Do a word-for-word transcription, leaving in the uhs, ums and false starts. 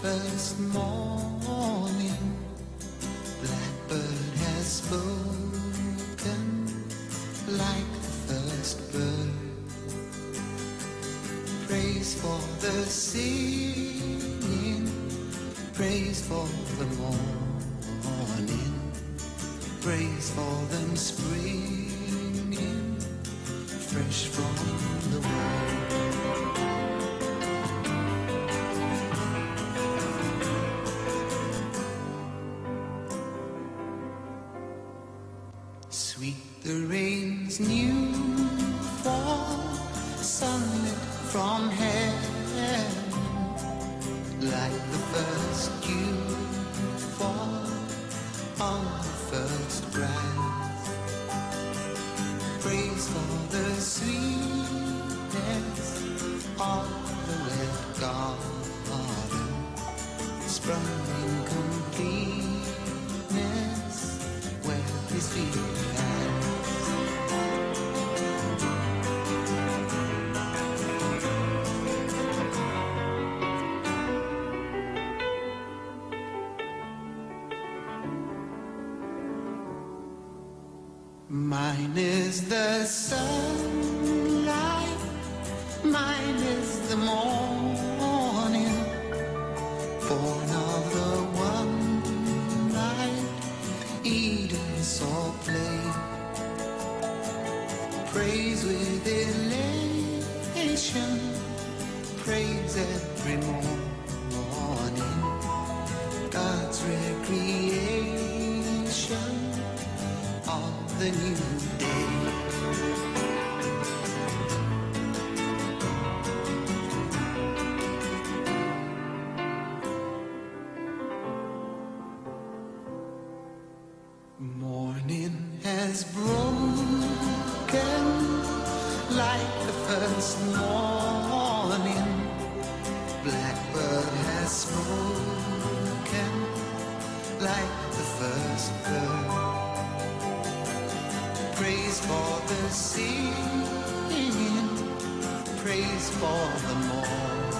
first morning, blackbird has spoken like the first bird. Praise for the singing, praise for the morning, praise for them springing fresh from the world. Sweet the rain's new fall, sunlit from heaven, like the first dew fall on the first grass. Praise for the sweetness of the wet garden, sprung in completeness where his feet has. Mine is the sunlight, mine is the morning, born of the one night Eden saw play. Praise with elation, praise every morning, God's recreation of the new day. Morning has broken like the first morning, blackbird has spoken like the first bird. Praise for the singing, praise for the morning,